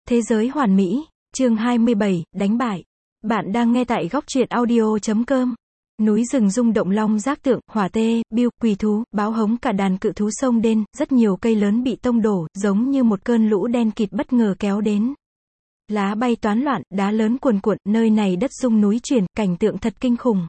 Thế giới hoàn mỹ, chương 27, đánh bại. Bạn đang nghe tại góc truyện audio.com. Núi rừng rung động, long giác tượng, hỏa tê, biêu, quỳ thú, báo hống, cả đàn cự thú sông đen, rất nhiều cây lớn bị tông đổ, giống như một cơn lũ đen kịt bất ngờ kéo đến. Lá bay toán loạn, đá lớn cuồn cuộn, nơi này đất rung núi chuyển, cảnh tượng thật kinh khủng.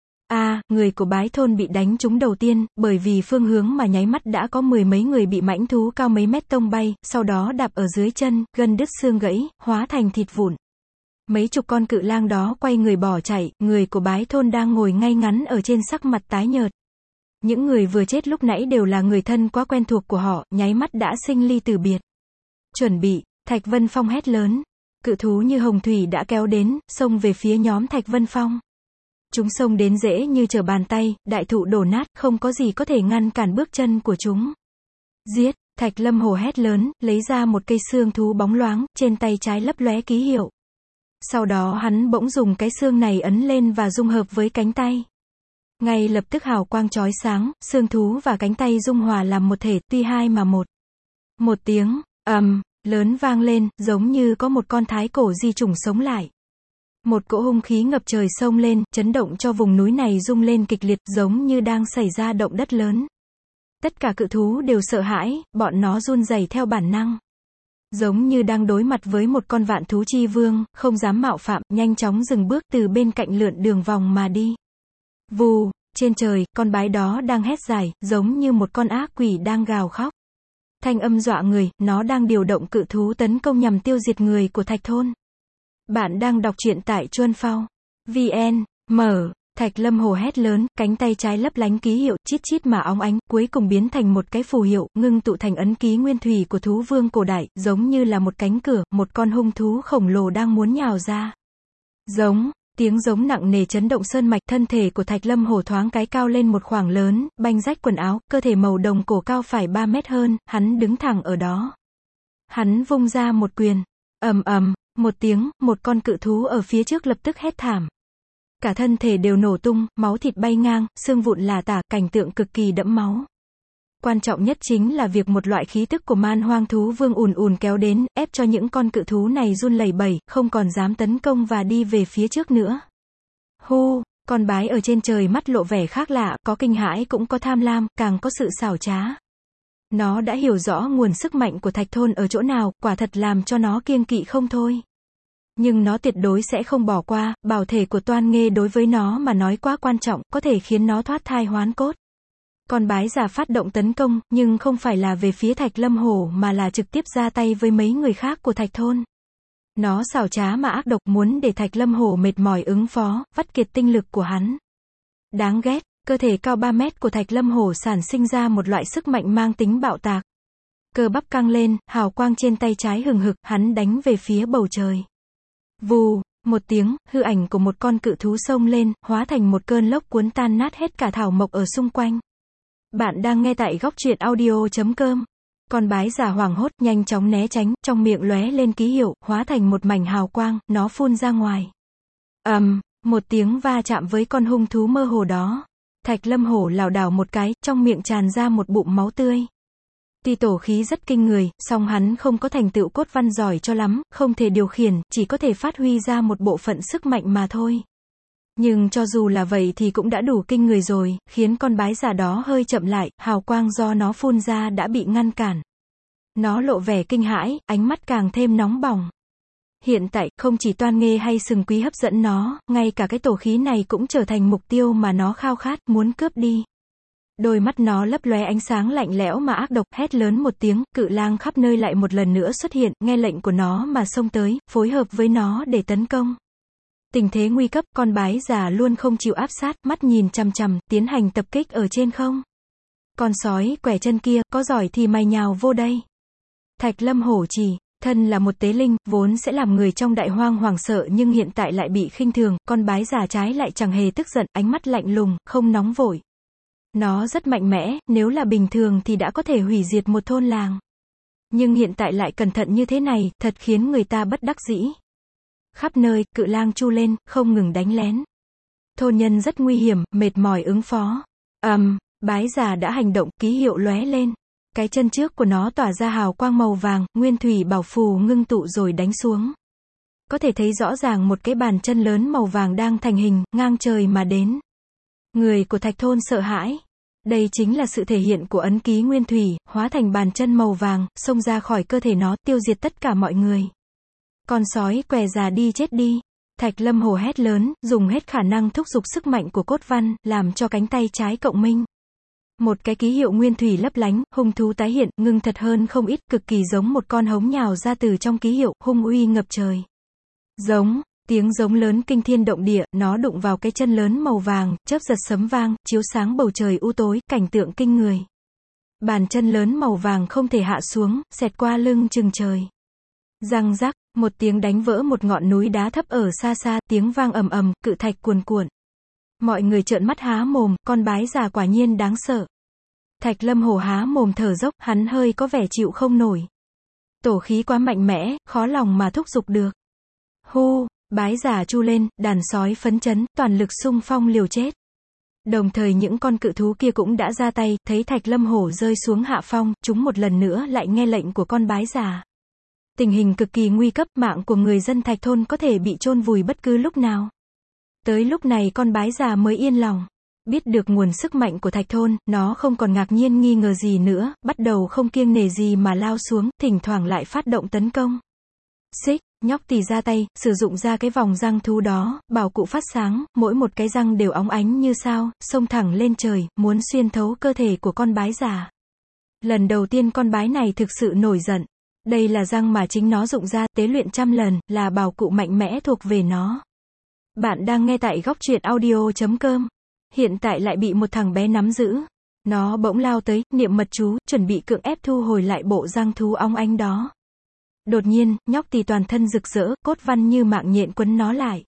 Người của Bái thôn bị đánh trúng đầu tiên, bởi vì phương hướng mà nháy mắt đã có mười mấy người bị mãnh thú cao mấy mét tông bay, sau đó đạp ở dưới chân, gân đứt xương gãy, hóa thành thịt vụn. Mấy chục con cự lang đó quay người bỏ chạy, người của Bái thôn đang ngồi ngay ngắn ở trên, sắc mặt tái nhợt. Những người vừa chết lúc nãy đều là người thân quá quen thuộc của họ, nháy mắt đã sinh ly từ biệt. Chuẩn bị, Thạch Vân Phong hét lớn. Cự thú như hồng thủy đã kéo đến, xông về phía nhóm Thạch Vân Phong. Chúng xông đến dễ như trở bàn tay, đại thụ đổ nát, không có gì có thể ngăn cản bước chân của chúng. Giết, Thạch Lâm Hồ hét lớn, lấy ra một cây xương thú bóng loáng, trên tay trái lấp lóe ký hiệu. Sau đó hắn bỗng dùng cái xương này ấn lên và dung hợp với cánh tay. Ngay lập tức hào quang chói sáng, xương thú và cánh tay dung hòa làm một thể, tuy hai mà một. Một tiếng, lớn vang lên, giống như có một con thái cổ di chủng sống lại. Một cỗ hung khí ngập trời xông lên, chấn động cho vùng núi này rung lên kịch liệt, giống như đang xảy ra động đất lớn. Tất cả cự thú đều sợ hãi, bọn nó run rẩy theo bản năng. Giống như đang đối mặt với một con vạn thú chi vương, không dám mạo phạm, nhanh chóng dừng bước từ bên cạnh lượn đường vòng mà đi. Vù, trên trời, con bái đó đang hét dài, giống như một con ác quỷ đang gào khóc. Thanh âm dọa người, nó đang điều động cự thú tấn công nhằm tiêu diệt người của Thạch thôn. Bạn đang đọc truyện tại Chuan Phao. VN, mở, Thạch Lâm Hồ hét lớn, cánh tay trái lấp lánh ký hiệu, chít chít mà óng ánh, cuối cùng biến thành một cái phù hiệu, ngưng tụ thành ấn ký nguyên thủy của thú vương cổ đại, giống như là một cánh cửa, một con hung thú khổng lồ đang muốn nhào ra. Giống, tiếng giống nặng nề chấn động sơn mạch, thân thể của Thạch Lâm Hồ thoáng cái cao lên một khoảng lớn, banh rách quần áo, cơ thể màu đồng cổ cao phải 3 mét hơn, hắn đứng thẳng ở đó. Hắn vung ra một quyền, một tiếng, một con cự thú ở phía trước lập tức hét thảm. Cả thân thể đều nổ tung, máu thịt bay ngang, xương vụn lả tả, cảnh tượng cực kỳ đẫm máu. Quan trọng nhất chính là việc một loại khí tức của man hoang thú vương ùn ùn kéo đến, ép cho những con cự thú này run lẩy bẩy, không còn dám tấn công và đi về phía trước nữa. Con bái ở trên trời mắt lộ vẻ khác lạ, có kinh hãi cũng có tham lam, càng có sự xảo trá. Nó đã hiểu rõ nguồn sức mạnh của Thạch thôn ở chỗ nào, quả thật làm cho nó kiêng kỵ không thôi. Nhưng nó tuyệt đối sẽ không bỏ qua, bảo thể của Toan Nghê đối với nó mà nói quá quan trọng, có thể khiến nó thoát thai hoán cốt. Con bái già phát động tấn công, nhưng không phải là về phía Thạch Lâm Hổ mà là trực tiếp ra tay với mấy người khác của Thạch thôn. Nó xảo trá mà ác độc, muốn để Thạch Lâm Hổ mệt mỏi ứng phó, vắt kiệt tinh lực của hắn. Đáng ghét, cơ thể cao 3 mét của Thạch Lâm Hổ sản sinh ra một loại sức mạnh mang tính bạo tạc. Cơ bắp căng lên, hào quang trên tay trái hừng hực, hắn đánh về phía bầu trời. Vù, một tiếng, hư ảnh của một con cự thú xông lên, hóa thành một cơn lốc cuốn tan nát hết cả thảo mộc ở xung quanh. Bạn đang nghe tại góc truyện audio.com. Con bái giả hoảng hốt, nhanh chóng né tránh, trong miệng lóe lên ký hiệu, hóa thành một mảnh hào quang, nó phun ra ngoài. Một tiếng va chạm với con hung thú mơ hồ đó. Thạch Lâm Hổ lảo đảo một cái, trong miệng tràn ra một bụng máu tươi. Tuy tổ khí rất kinh người, song hắn không có thành tựu cốt văn giỏi cho lắm, không thể điều khiển, chỉ có thể phát huy ra một bộ phận sức mạnh mà thôi. Nhưng cho dù là vậy thì cũng đã đủ kinh người rồi, khiến con bái giả đó hơi chậm lại, hào quang do nó phun ra đã bị ngăn cản. Nó lộ vẻ kinh hãi, ánh mắt càng thêm nóng bỏng. Hiện tại, không chỉ Toan Nghê hay Sừng Quý hấp dẫn nó, ngay cả cái tổ khí này cũng trở thành mục tiêu mà nó khao khát, muốn cướp đi. Đôi mắt nó lấp lóe ánh sáng lạnh lẽo mà ác độc, hét lớn một tiếng, cự lang khắp nơi lại một lần nữa xuất hiện, nghe lệnh của nó mà xông tới, phối hợp với nó để tấn công. Tình thế nguy cấp, con bái già luôn không chịu áp sát, mắt nhìn chằm chằm, tiến hành tập kích ở trên không. Con sói quẻ chân kia, có giỏi thì mày nhào vô đây. Thạch Lâm Hổ chỉ, thân là một tế linh, vốn sẽ làm người trong đại hoang hoảng sợ nhưng hiện tại lại bị khinh thường, con bái già trái lại chẳng hề tức giận, ánh mắt lạnh lùng, không nóng vội. Nó rất mạnh mẽ, nếu là bình thường thì đã có thể hủy diệt một thôn làng. Nhưng hiện tại lại cẩn thận như thế này, thật khiến người ta bất đắc dĩ. Khắp nơi, cự lang chu lên, không ngừng đánh lén. Thôn nhân rất nguy hiểm, mệt mỏi ứng phó. Bái già đã hành động, ký hiệu lóe lên. Cái chân trước của nó tỏa ra hào quang màu vàng, nguyên thủy bảo phù ngưng tụ rồi đánh xuống. Có thể thấy rõ ràng một cái bàn chân lớn màu vàng đang thành hình, ngang trời mà đến. Người của Thạch Thôn sợ hãi. Đây chính là sự thể hiện của ấn ký nguyên thủy, hóa thành bàn chân màu vàng, xông ra khỏi cơ thể nó, tiêu diệt tất cả mọi người. Con sói què già đi chết đi. Thạch Lâm Hổ hét lớn, dùng hết khả năng thúc giục sức mạnh của cốt văn, làm cho cánh tay trái cộng minh. Một cái ký hiệu nguyên thủy lấp lánh, hung thú tái hiện, ngưng thật hơn không ít, cực kỳ giống một con hống nhào ra từ trong ký hiệu, hung uy ngập trời. Giống, tiếng giống lớn kinh thiên động địa, nó đụng vào cái chân lớn màu vàng, chớp giật sấm vang, chiếu sáng bầu trời u tối, cảnh tượng kinh người. Bàn chân lớn màu vàng không thể hạ xuống, xẹt qua lưng chừng trời. Răng rắc, một tiếng đánh vỡ một ngọn núi đá thấp ở xa xa, tiếng vang ầm ầm, cự thạch cuồn cuộn. Mọi người trợn mắt há mồm, con bái già quả nhiên đáng sợ. Thạch Lâm Hổ há mồm thở dốc, hắn hơi có vẻ chịu không nổi. Tổ khí quá mạnh mẽ, khó lòng mà thúc giục được. Hu, bái già chu lên, đàn sói phấn chấn, toàn lực xung phong liều chết. Đồng thời những con cự thú kia cũng đã ra tay, thấy Thạch Lâm Hổ rơi xuống hạ phong, chúng một lần nữa lại nghe lệnh của con bái già. Tình hình cực kỳ nguy cấp, mạng của người dân Thạch Thôn có thể bị chôn vùi bất cứ lúc nào. Tới lúc này con bái già mới yên lòng. Biết được nguồn sức mạnh của Thạch Thôn, nó không còn ngạc nhiên nghi ngờ gì nữa, bắt đầu không kiêng nể gì mà lao xuống, thỉnh thoảng lại phát động tấn công. Xích, nhóc tỳ ra tay, sử dụng ra cái vòng răng thú đó, bảo cụ phát sáng, mỗi một cái răng đều óng ánh như sao, xông thẳng lên trời, muốn xuyên thấu cơ thể của con bái già. Lần đầu tiên con bái này thực sự nổi giận. Đây là răng mà chính nó dụng ra, tế luyện trăm lần, là bảo cụ mạnh mẽ thuộc về nó. Bạn đang nghe tại góc truyện audio.com. Hiện tại lại bị một thằng bé nắm giữ. Nó bỗng lao tới, niệm mật chú, chuẩn bị cưỡng ép thu hồi lại bộ răng thú óng ánh đó. Đột nhiên, nhóc tỳ toàn thân rực rỡ, cốt văn như mạng nhện quấn nó lại.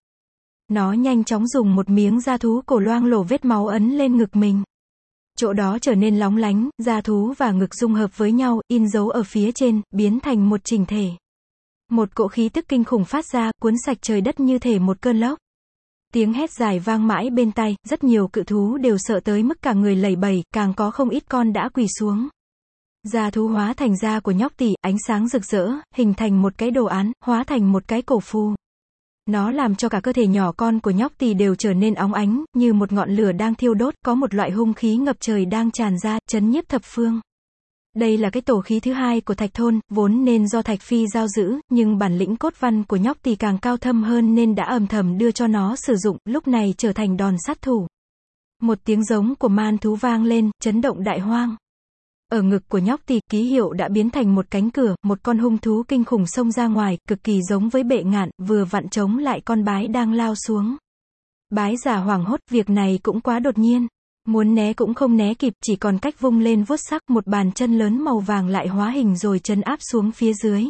Nó nhanh chóng dùng một miếng da thú cổ loang lổ vết máu ấn lên ngực mình. Chỗ đó trở nên lóng lánh, da thú và ngực dung hợp với nhau, in dấu ở phía trên, biến thành một chỉnh thể. Một cỗ khí tức kinh khủng phát ra, cuốn sạch trời đất như thể một cơn lốc. Tiếng hét dài vang mãi bên tai, rất nhiều cự thú đều sợ tới mức cả người lẩy bẩy, càng có không ít con đã quỳ xuống. Da thú hóa thành da của nhóc tỳ, ánh sáng rực rỡ, hình thành một cái đồ án, hóa thành một cái cổ phù. Nó làm cho cả cơ thể nhỏ con của nhóc tỳ đều trở nên óng ánh, như một ngọn lửa đang thiêu đốt, có một loại hung khí ngập trời đang tràn ra, chấn nhiếp thập phương. Đây là cái tổ khí thứ hai của Thạch Thôn, vốn nên do Thạch Phi giao giữ, nhưng bản lĩnh cốt văn của nhóc tỳ càng cao thâm hơn nên đã âm thầm đưa cho nó sử dụng, lúc này trở thành đòn sát thủ. Một tiếng giống của man thú vang lên, chấn động đại hoang. Ở ngực của nhóc tỳ, ký hiệu đã biến thành một cánh cửa, một con hung thú kinh khủng xông ra ngoài, cực kỳ giống với bệ ngạn, vừa vặn chống lại con bái đang lao xuống. Bái già hoảng hốt, việc này cũng quá đột nhiên. Muốn né cũng không né kịp, chỉ còn cách vung lên vuốt sắc, một bàn chân lớn màu vàng lại hóa hình rồi trấn áp xuống phía dưới.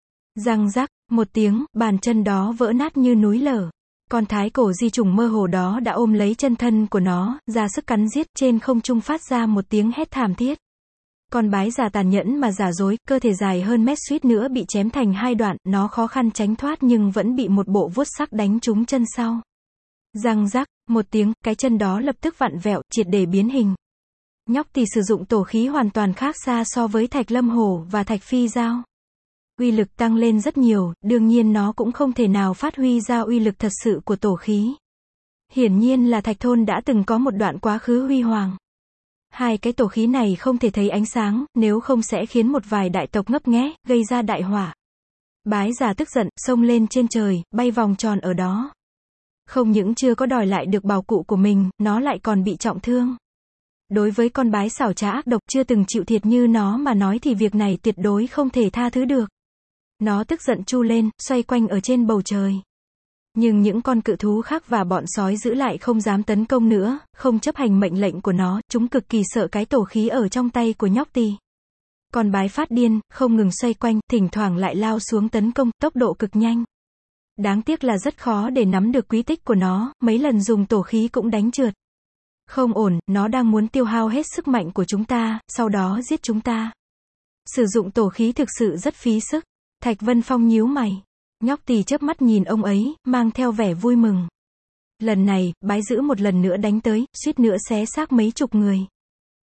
Răng rắc, một tiếng, bàn chân đó vỡ nát như núi lở. Con thái cổ di trùng mơ hồ đó đã ôm lấy chân thân của nó, ra sức cắn giết, trên không trung phát ra một tiếng hét thảm thiết. Con bái già tàn nhẫn mà giả dối, cơ thể dài hơn mét suýt nữa bị chém thành hai đoạn, nó khó khăn tránh thoát nhưng vẫn bị một bộ vuốt sắc đánh trúng chân sau. Răng rắc, một tiếng, cái chân đó lập tức vặn vẹo, triệt để biến hình. Nhóc tỳ sử dụng tổ khí hoàn toàn khác xa so với Thạch Lâm Hổ và Thạch Phi giao. Uy lực tăng lên rất nhiều, đương nhiên nó cũng không thể nào phát huy ra uy lực thật sự của tổ khí. Hiển nhiên là Thạch Thôn đã từng có một đoạn quá khứ huy hoàng. Hai cái tổ khí này không thể thấy ánh sáng, nếu không sẽ khiến một vài đại tộc ngấp nghé, gây ra đại hỏa. Bái già tức giận, xông lên trên trời, bay vòng tròn ở đó. Không những chưa có đòi lại được bảo cụ của mình, nó lại còn bị trọng thương. Đối với con bái xảo trá ác độc chưa từng chịu thiệt như nó mà nói thì việc này tuyệt đối không thể tha thứ được. Nó tức giận chu lên, xoay quanh ở trên bầu trời. Nhưng những con cự thú khác và bọn sói giữ lại không dám tấn công nữa, không chấp hành mệnh lệnh của nó, chúng cực kỳ sợ cái tổ khí ở trong tay của nhóc tỳ. Con bái phát điên, không ngừng xoay quanh, thỉnh thoảng lại lao xuống tấn công, tốc độ cực nhanh. Đáng tiếc là rất khó để nắm được quy tích của nó, mấy lần dùng tổ khí cũng đánh trượt. Không ổn, nó đang muốn tiêu hao hết sức mạnh của chúng ta, sau đó giết chúng ta. Sử dụng tổ khí thực sự rất phí sức. Thạch Vân Phong nhíu mày. Nhóc tỳ chớp mắt nhìn ông ấy, mang theo vẻ vui mừng. Lần này, bái dữ một lần nữa đánh tới, suýt nữa xé xác mấy chục người.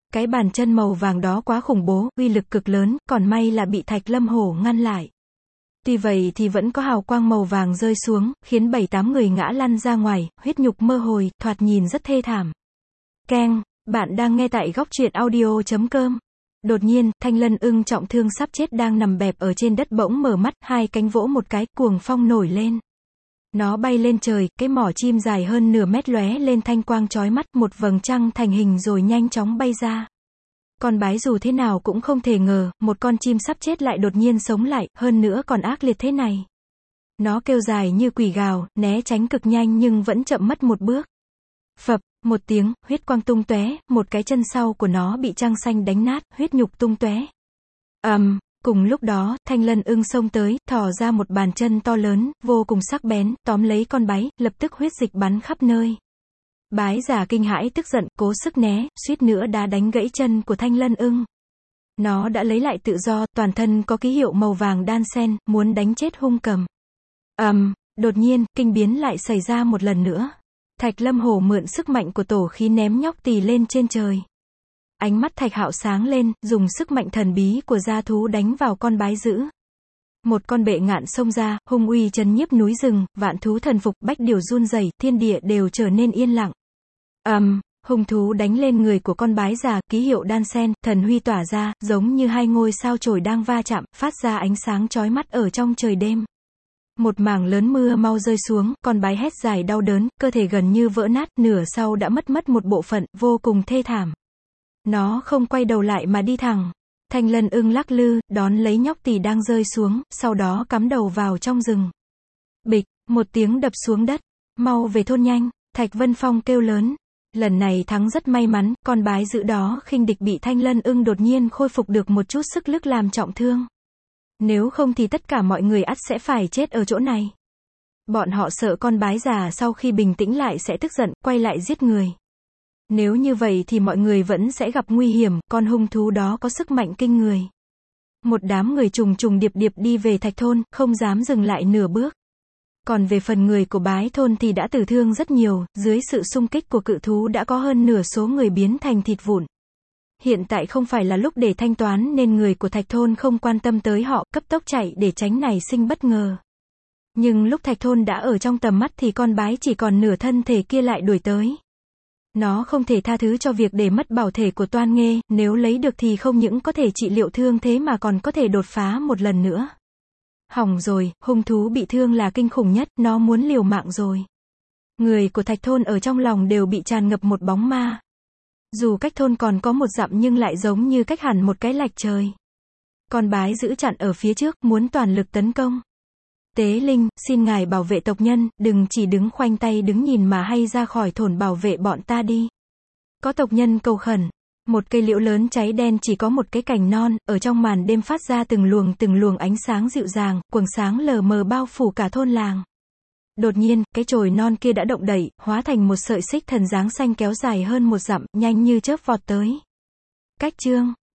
Cái bàn chân màu vàng đó quá khủng bố, uy lực cực lớn, còn may là bị Thạch Lâm Hổ ngăn lại. Tuy vậy thì vẫn có hào quang màu vàng rơi xuống, khiến 7-8 người ngã lăn ra ngoài, huyết nhục mơ hồi, thoạt nhìn rất thê thảm. Keng, bạn đang nghe tại góc truyện audio.com. Đột nhiên, Thanh Lân Ưng trọng thương sắp chết đang nằm bẹp ở trên đất bỗng mở mắt, hai cánh vỗ một cái, cuồng phong nổi lên. Nó bay lên trời, cái mỏ chim dài hơn nửa mét lóe lên thanh quang chói mắt, một vầng trăng thành hình rồi nhanh chóng bay ra. Con bái dù thế nào cũng không thể ngờ, một con chim sắp chết lại đột nhiên sống lại, hơn nữa còn ác liệt thế này. Nó kêu dài như quỷ gào, né tránh cực nhanh nhưng vẫn chậm mất một bước. Phập, một tiếng, huyết quang tung tóe, một cái chân sau của nó bị trăng xanh đánh nát, huyết nhục tung tóe. Cùng lúc đó, Thanh Lân Ưng xông tới, thò ra một bàn chân to lớn, vô cùng sắc bén, tóm lấy con bái, lập tức huyết dịch bắn khắp nơi. Bái giả kinh hãi tức giận, cố sức né, suýt nữa đã đánh gãy chân của Thanh Lân Ưng. Nó đã lấy lại tự do, toàn thân có ký hiệu màu vàng đan xen, muốn đánh chết hung cầm. Đột nhiên, kinh biến lại xảy ra một lần nữa. Thạch Lâm Hổ mượn sức mạnh của tổ khí ném nhóc tỳ lên trên trời. Ánh mắt Thạch Hạo sáng lên, dùng sức mạnh thần bí của gia thú đánh vào con bái dữ. Một con bệ ngạn xông ra, hung uy trấn nhiếp núi rừng, vạn thú thần phục, bách điều run rẩy, thiên địa đều trở nên yên lặng. Hung thú đánh lên người của con bái già, ký hiệu đan sen, thần huy tỏa ra, giống như hai ngôi sao chổi đang va chạm, phát ra ánh sáng chói mắt ở trong trời đêm. Một mảng lớn mưa mau rơi xuống, con bái hét dài đau đớn, cơ thể gần như vỡ nát, nửa sau đã mất một bộ phận, vô cùng thê thảm. Nó không quay đầu lại mà đi thẳng. Thanh Lân Ưng lắc lư, đón lấy nhóc tỳ đang rơi xuống, sau đó cắm đầu vào trong rừng. Bịch, một tiếng đập xuống đất. Mau về thôn nhanh, Thạch Vân Phong kêu lớn. Lần này thắng rất may mắn, con bái dữ đó khinh địch bị Thanh Lân Ưng đột nhiên khôi phục được một chút sức lực làm trọng thương. Nếu không thì tất cả mọi người ắt sẽ phải chết ở chỗ này. Bọn họ sợ con bái già sau khi bình tĩnh lại sẽ tức giận, quay lại giết người. Nếu như vậy thì mọi người vẫn sẽ gặp nguy hiểm, con hung thú đó có sức mạnh kinh người. Một đám người trùng trùng điệp điệp đi về Thạch thôn, không dám dừng lại nửa bước. Còn về phần người của bái thôn thì đã tử thương rất nhiều, dưới sự xung kích của cự thú đã có hơn nửa số người biến thành thịt vụn. Hiện tại không phải là lúc để thanh toán nên người của Thạch thôn không quan tâm tới họ, cấp tốc chạy để tránh nảy sinh bất ngờ. Nhưng lúc Thạch thôn đã ở trong tầm mắt thì con bái chỉ còn nửa thân thể kia lại đuổi tới. Nó không thể tha thứ cho việc để mất bảo thể của Toan Nghê, nếu lấy được thì không những có thể trị liệu thương thế mà còn có thể đột phá một lần nữa. Hỏng rồi, hung thú bị thương là kinh khủng nhất, nó muốn liều mạng rồi. Người của Thạch thôn ở trong lòng đều bị tràn ngập một bóng ma. Dù cách thôn còn có một dặm nhưng lại giống như cách hẳn một cái lạch trời. Con bái giữ chặn ở phía trước, muốn toàn lực tấn công. Tế Linh, xin ngài bảo vệ tộc nhân, đừng chỉ đứng khoanh tay đứng nhìn mà hay ra khỏi thôn bảo vệ bọn ta đi. Có tộc nhân cầu khẩn. Một cây liễu lớn cháy đen chỉ có một cái cành non, ở trong màn đêm phát ra từng luồng ánh sáng dịu dàng, quầng sáng lờ mờ bao phủ cả thôn làng. Đột nhiên, cái chồi non kia đã động đậy, hóa thành một sợi xích thần dáng xanh kéo dài hơn một dặm, nhanh như chớp vọt tới. Cách chương